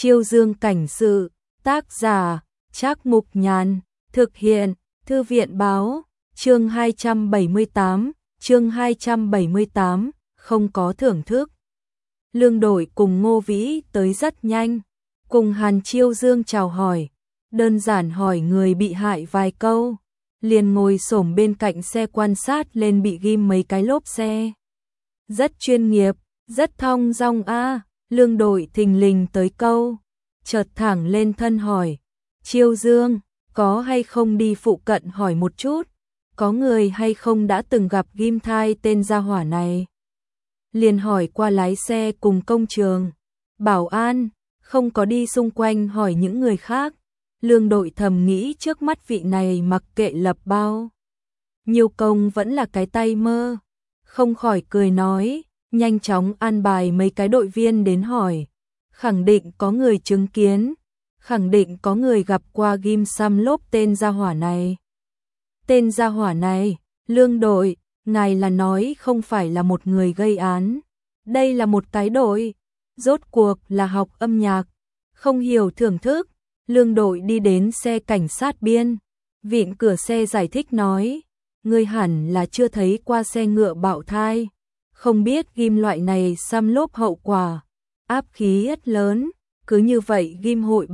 Chiêu Dương cảnh sự, tác giả, Trác Mục Nhàn, thực hiện, Thư viện báo, chương 278, không có thưởng thức. Lương Đội cùng Ngô Vĩ tới rất nhanh, cùng Hàn Chiêu Dương chào hỏi, đơn giản hỏi người bị hại vài câu, liền ngồi xổm bên cạnh xe quan sát lên bị ghim mấy cái lốp xe. Rất chuyên nghiệp, rất thong dong a. Lương Đội thình lình tới câu, chợt thẳng lên thân hỏi, Chiêu Dương, có hay không đi phụ cận hỏi một chút, có người hay không đã từng gặp ghim thai tên gia hỏa này. Liền hỏi qua lái xe cùng công trường, bảo an, không có đi xung quanh hỏi những người khác. Lương Đội thầm nghĩ trước mắt vị này mặc kệ lập bao nhiều công vẫn là cái tay mơ, không khỏi cười nói, nhanh chóng an bài mấy cái đội viên đến hỏi, khẳng định có người chứng kiến, khẳng định có người gặp qua ghim xăm lốp tên gia hỏa này. Tên gia hỏa này, Lương Đội, ngài là nói không phải là một người gây án, đây là một cái đội, rốt cuộc là học âm nhạc, không hiểu thưởng thức. Lương Đội đi đến xe cảnh sát biên, vịn cửa xe giải thích nói, ngươi hẳn là chưa thấy qua xe ngựa bạo thai, không biết ghim loại này xăm lốp hậu quả, áp khí rất lớn, cứ như vậy ghim hội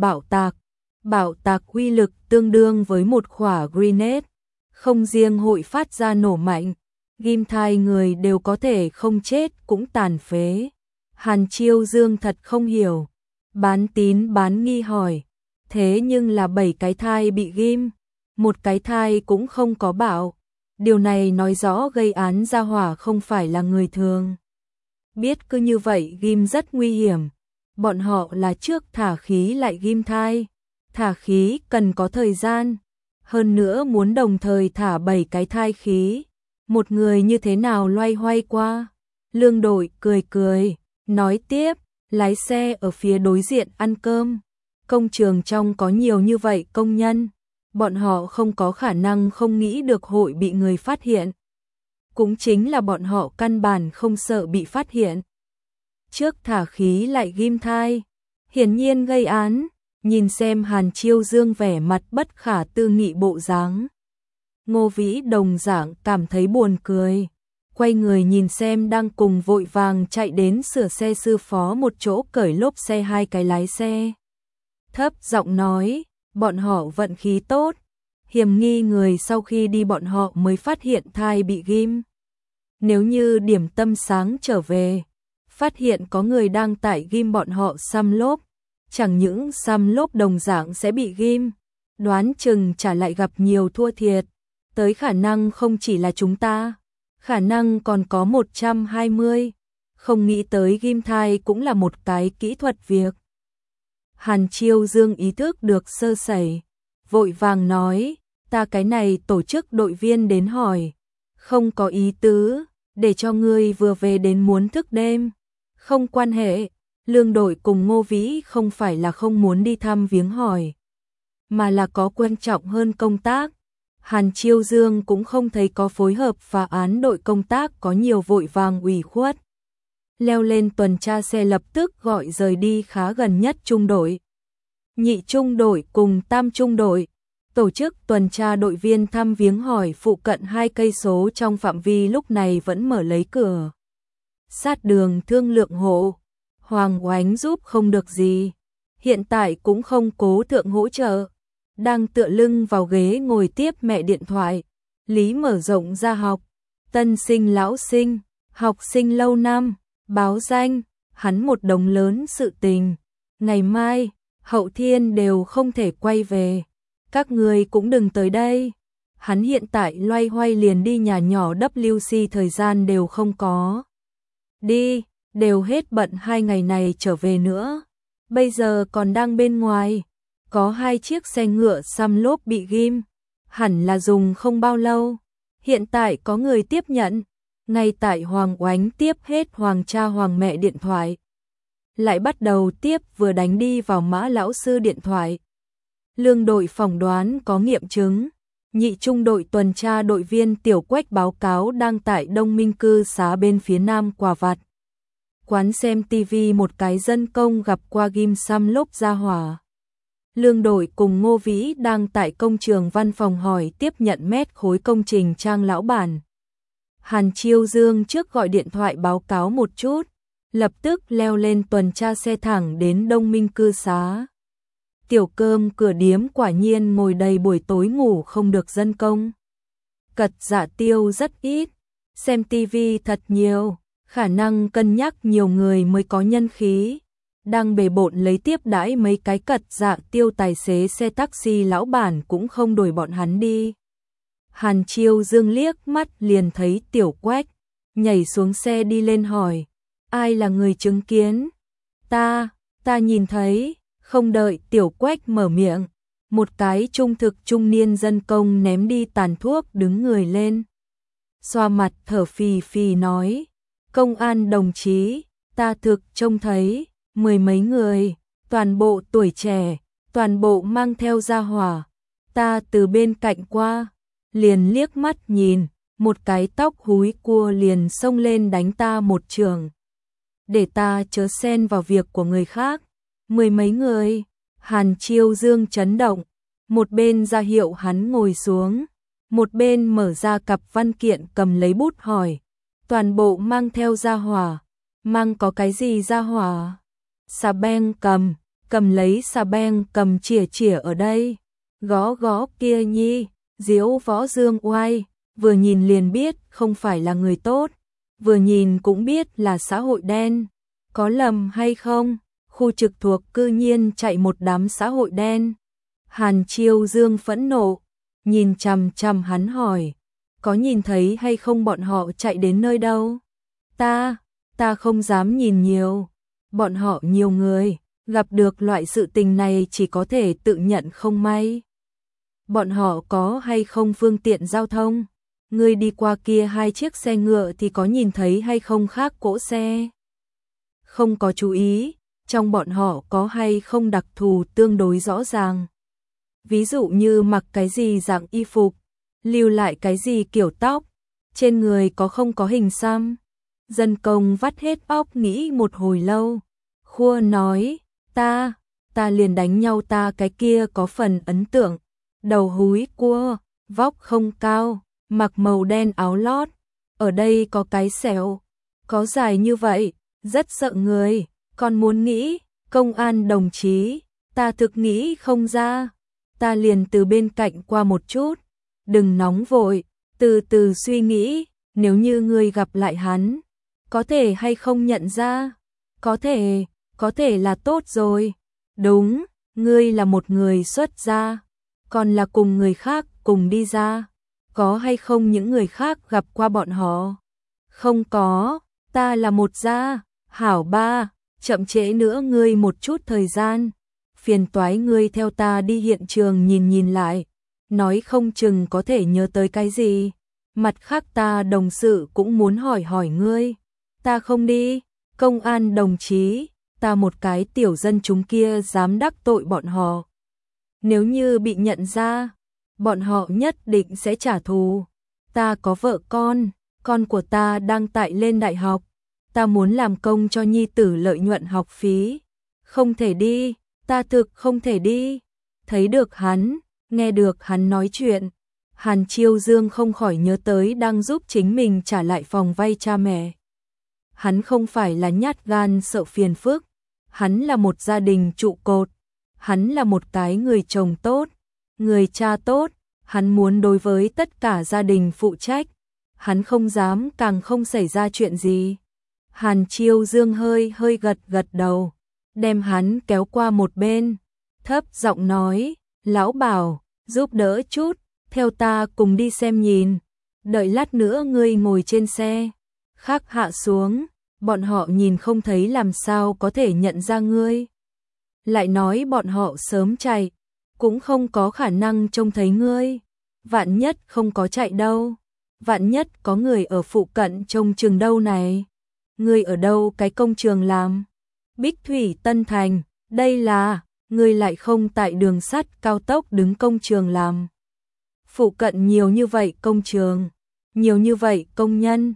bạo tạc uy lực tương đương với một quả grenade, không riêng hội phát ra nổ mạnh, ghim thai người đều có thể không chết cũng tàn phế. Hàn Chiêu Dương thật không hiểu, bán tín bán nghi hỏi, thế nhưng là 7 cái thai bị ghim, một cái thai cũng không có bạo, điều này nói rõ gây án gia hỏa không phải là người thường. Biết cứ như vậy ghim rất nguy hiểm, bọn họ là trước thả khí lại ghim thai, thả khí cần có thời gian, hơn nữa muốn đồng thời thả 7 cái thai khí, một người như thế nào loay hoay qua. Lương Đội cười, nói tiếp, lái xe ở phía đối diện ăn cơm, công trường trong có nhiều như vậy công nhân, bọn họ không có khả năng không nghĩ được hội bị người phát hiện. Cũng chính là bọn họ căn bản không sợ bị phát hiện. Trước thả khí lại ghim thai, hiển nhiên gây án, nhìn xem Hàn Chiêu Dương vẻ mặt bất khả tư nghị bộ dáng. Ngô Vĩ đồng dạng cảm thấy buồn cười, quay người nhìn xem đang cùng vội vàng chạy đến sửa xe sư phó một chỗ cởi lốp xe hai cái lái xe. Thấp giọng nói, bọn họ vận khí tốt, hiểm nghi người sau khi đi bọn họ mới phát hiện thai bị ghim. Nếu như điểm tâm sáng trở về, phát hiện có người đang tải ghim bọn họ xăm lốp, chẳng những xăm lốp đồng dạng sẽ bị ghim, đoán chừng trả lại gặp nhiều thua thiệt, tới khả năng không chỉ là chúng ta, khả năng còn có 120, không nghĩ tới ghim thai cũng là một cái kỹ thuật việc. Hàn Chiêu Dương ý thức được sơ sẩy, vội vàng nói, ta cái này tổ chức đội viên đến hỏi, không có ý tứ, để cho ngươi vừa về đến muốn thức đêm, không quan hệ. Lương Đội cùng Ngô Vĩ không phải là không muốn đi thăm viếng hỏi, mà là có quan trọng hơn công tác. Hàn Chiêu Dương cũng không thấy có phối hợp phá án đội công tác có nhiều vội vàng ủy khuất. Leo lên tuần tra xe lập tức gọi rời đi khá gần nhất trung đội. Nhị trung đội cùng tam trung đội tổ chức tuần tra đội viên thăm viếng hỏi phụ cận 2 cây số trong phạm vi lúc này vẫn mở lấy cửa sát đường thương lượng hộ. Hoàng Oánh giúp không được gì, hiện tại cũng không cố thượng hỗ trợ, đang tựa lưng vào ghế ngồi tiếp mẹ điện thoại. Lý mở rộng ra học, tân sinh lão sinh, học sinh lâu năm, báo danh, hắn một đống lớn sự tình, ngày mai, hậu thiên đều không thể quay về, các người cũng đừng tới đây. Hắn hiện tại loay hoay liền đi nhà nhỏ WC thời gian đều không có. Đi, đều hết bận 2 ngày này trở về nữa, bây giờ còn đang bên ngoài, có 2 chiếc xe ngựa xăm lốp bị ghim, hẳn là dùng không bao lâu, hiện tại có người tiếp nhận, ngay tại Hoàng Oánh tiếp hết Hoàng cha Hoàng mẹ điện thoại, lại bắt đầu tiếp vừa đánh đi vào Mã lão sư điện thoại. Lương Đội phỏng đoán có nghiệm chứng, nhị trung đội tuần tra đội viên Tiểu Quách báo cáo đang tại Đông Minh cư xá bên phía nam Quả Vặt. quán xem tivi một cái dân công gặp qua ghim xăm lốp ra hỏa. Lương Đội cùng Ngô Vĩ đang tại công trường văn phòng hỏi tiếp nhận mét khối công trình trang lão bản. Hàn Chiêu Dương trước gọi điện thoại báo cáo một chút, lập tức leo lên tuần tra xe thẳng đến Đông Minh cư xá. Tiểu Cơm cửa điếm quả nhiên ngồi đầy buổi tối ngủ không được dân công. Cật Dạ Tiêu rất ít, xem tivi thật nhiều, khả năng cân nhắc nhiều người mới có nhân khí. Đang bề bộn lấy tiếp đãi mấy cái Cật Dạ Tiêu tài xế xe taxi lão bản cũng không đuổi bọn hắn đi. Hàn Chiêu Dương liếc mắt liền thấy Tiểu Quách, nhảy xuống xe đi lên hỏi, ai là người chứng kiến? Ta nhìn thấy, không đợi Tiểu Quách mở miệng, một cái trung thực trung niên dân công ném đi tàn thuốc đứng người lên. Xoa mặt thở phì phì nói, công an đồng chí, ta thực trông thấy, 10 mấy người, toàn bộ tuổi trẻ, toàn bộ mang theo gia hỏa. Ta từ bên cạnh qua, liền liếc mắt nhìn, một cái tóc húi cua liền xông lên đánh ta một trường. Để ta chớ xen vào việc của người khác. 10 mấy người, Hàn Chiêu Dương chấn động, một bên ra hiệu hắn ngồi xuống, một bên mở ra cặp văn kiện cầm lấy bút hỏi, toàn bộ mang theo gia hỏa, mang có cái gì gia hỏa? Xà beng cầm lấy xà beng cầm chỉa ở đây, gõ kia nhi, diễu võ dương oai, vừa nhìn liền biết không phải là người tốt, vừa nhìn cũng biết là xã hội đen, có lầm hay không? Khu trực thuộc cư nhiên chạy một đám xã hội đen. Hàn Chiêu Dương phẫn nộ, nhìn chằm chằm hắn hỏi, có nhìn thấy hay không bọn họ chạy đến nơi đâu? Ta không dám nhìn nhiều, bọn họ nhiều người, gặp được loại sự tình này chỉ có thể tự nhận không may. Bọn họ có hay không phương tiện giao thông? Ngươi đi qua kia 2 chiếc xe ngựa thì có nhìn thấy hay không khác cỗ xe? Không có chú ý, trong bọn họ có hay không đặc thù tương đối rõ ràng. Ví dụ như mặc cái gì dạng y phục, lưu lại cái gì kiểu tóc, trên người có không có hình xăm. Dân công vắt hết óc nghĩ một hồi lâu, khua nói, ta liền đánh nhau ta cái kia có phần ấn tượng, đầu húi cua, vóc không cao, mặc màu đen áo lót, ở đây có cái sẹo, có dài như vậy, rất sợ người, còn muốn nghĩ, công an đồng chí, ta thực nghĩ không ra, ta liền từ bên cạnh qua một chút, đừng nóng vội, từ từ suy nghĩ, nếu như ngươi gặp lại hắn, có thể hay không nhận ra, có thể là tốt rồi, đúng, ngươi là một người xuất gia, còn là cùng người khác cùng đi ra, có hay không những người khác gặp qua bọn họ, không có, ta là một gia, hảo ba, chậm trễ nữa ngươi một chút thời gian, phiền toái ngươi theo ta đi hiện trường nhìn lại, nói không chừng có thể nhớ tới cái gì, mặt khác ta đồng sự cũng muốn hỏi ngươi, ta không đi, công an đồng chí, ta một cái tiểu dân chúng kia dám đắc tội bọn họ. Nếu như bị nhận ra, bọn họ nhất định sẽ trả thù, ta có vợ con của ta đang tại lên đại học, ta muốn làm công cho nhi tử lợi nhuận học phí, không thể đi, ta thực không thể đi. Thấy được hắn, nghe được hắn nói chuyện, Hàn Chiêu Dương không khỏi nhớ tới đang giúp chính mình trả lại phòng vay cha mẹ. Hắn không phải là nhát gan sợ phiền phức, hắn là một gia đình trụ cột, hắn là một cái người chồng tốt, người cha tốt, hắn muốn đối với tất cả gia đình phụ trách, hắn không dám càng không xảy ra chuyện gì. Hàn Chiêu Dương hơi gật đầu, đem hắn kéo qua một bên, thấp giọng nói, lão Bảo, giúp đỡ chút, theo ta cùng đi xem nhìn, đợi lát nữa ngươi ngồi trên xe, khác hạ xuống, bọn họ nhìn không thấy làm sao có thể nhận ra ngươi. Lại nói bọn họ sớm chạy, cũng không có khả năng trông thấy ngươi, vạn nhất không có chạy đâu, vạn nhất có người ở phụ cận trông chừng đâu này. Ngươi ở đâu cái công trường làm? Bích Thủy Tân Thành, đây là, ngươi lại không tại đường sắt cao tốc đứng công trường làm. Phụ cận nhiều như vậy công trường, nhiều như vậy công nhân,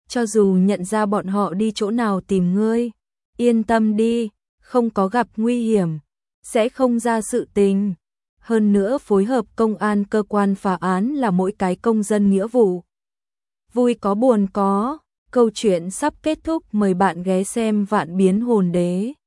cho dù nhận ra bọn họ đi chỗ nào tìm ngươi, yên tâm đi, không có gặp nguy hiểm, sẽ không ra sự tình. Hơn nữa phối hợp công an cơ quan phá án là mỗi cái công dân nghĩa vụ. Vui có buồn có, câu chuyện sắp kết thúc, mời bạn ghé xem Vạn Biến Hồn Đế.